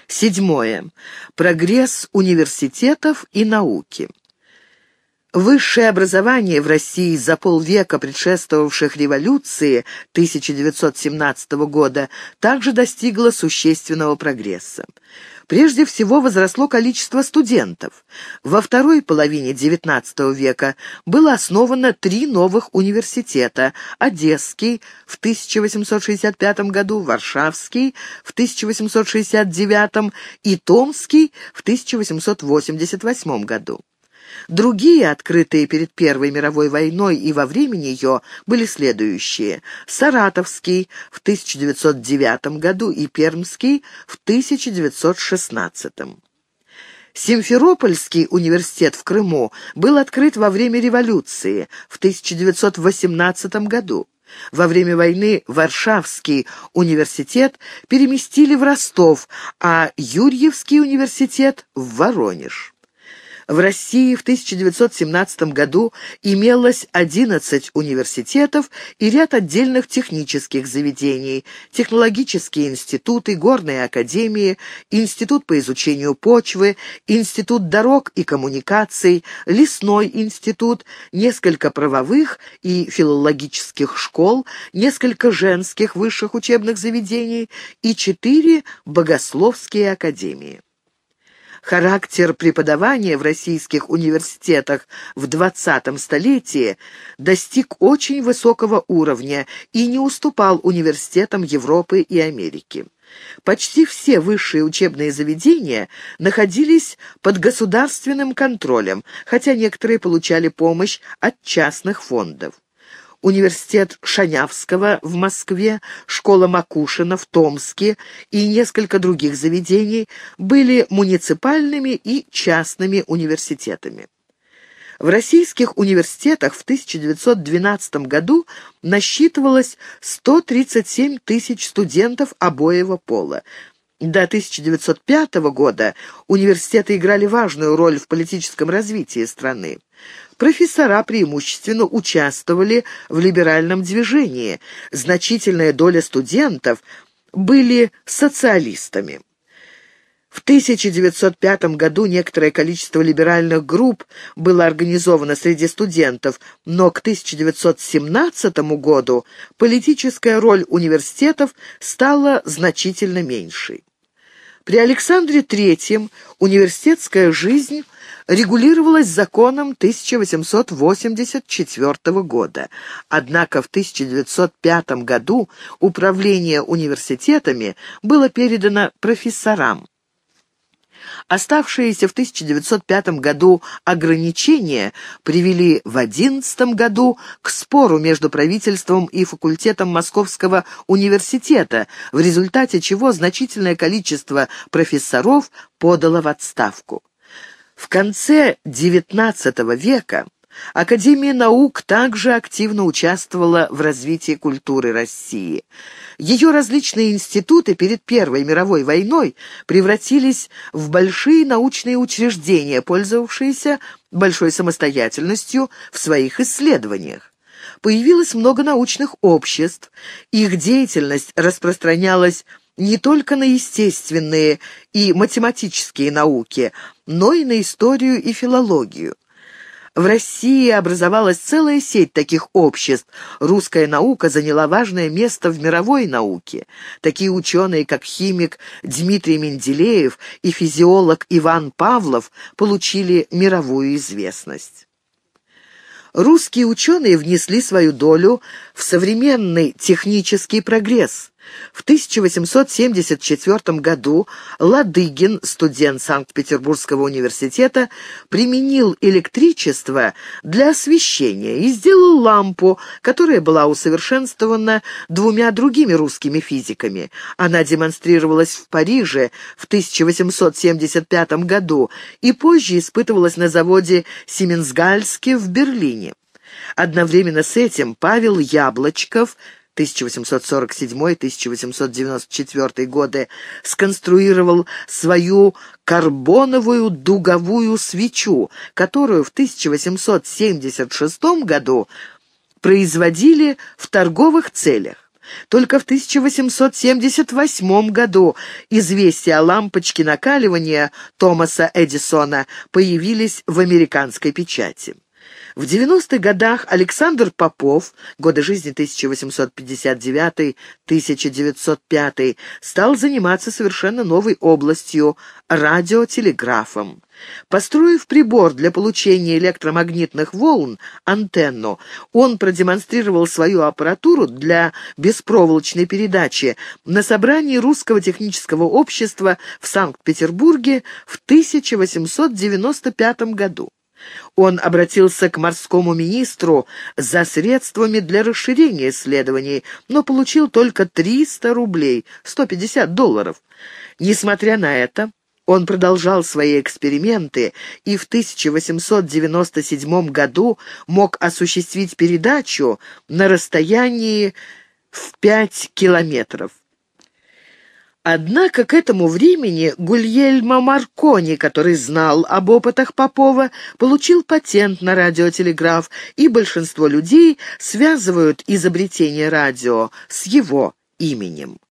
Седьмое. Прогресс университетов и науки. Высшее образование в России за полвека предшествовавших революции 1917 года также достигло существенного прогресса. Прежде всего возросло количество студентов. Во второй половине XIX века было основано 3 новых университета: Одесский в 1865 году, Варшавский в 1869 и Томский в 1888 году. Другие, открытые перед Первой мировой войной и во время ее, были следующие: Саратовский в 1909 году и Пермский в 1916. Симферопольский университет в Крыму был открыт во время революции в 1918 году. Во время войны Варшавский университет переместили в Ростов, а Юрьевский университет — в Воронеж. В России в 1917 году имелось 11 университетов и ряд отдельных технических заведений: технологические институты, горные академии, институт по изучению почвы, институт дорог и коммуникаций, лесной институт, несколько правовых и филологических школ, несколько женских высших учебных заведений и 4 богословские академии. Характер преподавания в российских университетах в 20 столетии достиг очень высокого уровня и не уступал университетам Европы и Америки. Почти все высшие учебные заведения находились под государственным контролем, хотя некоторые получали помощь от частных фондов. Университет Шанявского в Москве, школа Макушина в Томске и несколько других заведений были муниципальными и частными университетами. В российских университетах в 1912 году насчитывалось 137 тысяч студентов обоего пола. До 1905 года университеты играли важную роль в политическом развитии страны. Профессора преимущественно участвовали в либеральном движении. Значительная доля студентов были социалистами. В 1905 году некоторое количество либеральных групп было организовано среди студентов, но к 1917 году политическая роль университетов стала значительно меньшей. При Александре III университетская жизнь регулировалась законом 1884 года. Однако в 1905 году управление университетами было передано профессорам. Оставшиеся в 1905 году ограничения привели в 1911 году к спору между правительством и факультетом Московского университета, в результате чего значительное количество профессоров подало в отставку. В конце XIX века Академия наук также активно участвовала в развитии культуры России. Ее различные институты перед Первой мировой войной превратились в большие научные учреждения, пользовавшиеся большой самостоятельностью в своих исследованиях. Появилось много научных обществ, их деятельность распространялась не только на естественные и математические науки, но и на историю и филологию. В России образовалась целая сеть таких обществ. Русская наука заняла важное место в мировой науке. Такие ученые, как химик Дмитрий Менделеев и физиолог Иван Павлов, получили мировую известность. Русские ученые внесли свою долю в современный технический прогресс. В 1874 году Ладыгин, студент Санкт-Петербургского университета, применил электричество для освещения и сделал лампу, которая была усовершенствована 2 другими русскими физиками. Она демонстрировалась в Париже в 1875 году и позже испытывалась на заводе Сименсгальске в Берлине. Одновременно с этим Павел Яблочков 1847-1894 годы сконструировал свою карбоновую дуговую свечу, которую в 1876 году производили в торговых целях. Только в 1878 году известия о лампочке накаливания Томаса Эдисона появились в американской печати. В 90-х годах Александр Попов, годы жизни 1859-1905, стал заниматься совершенно новой областью – радиотелеграфом. Построив прибор для получения электромагнитных волн, антенну, он продемонстрировал свою аппаратуру для беспроволочной передачи на собрании Русского технического общества в Санкт-Петербурге в 1895 году. Он обратился к морскому министру за средствами для расширения исследований, но получил только 300 рублей, $150. Несмотря на это, он продолжал свои эксперименты и в 1897 году мог осуществить передачу на расстоянии в 5 километров. Однако к этому времени Гульельмо Маркони, который знал об опытах Попова, получил патент на радиотелеграф, и большинство людей связывают изобретение радио с его именем.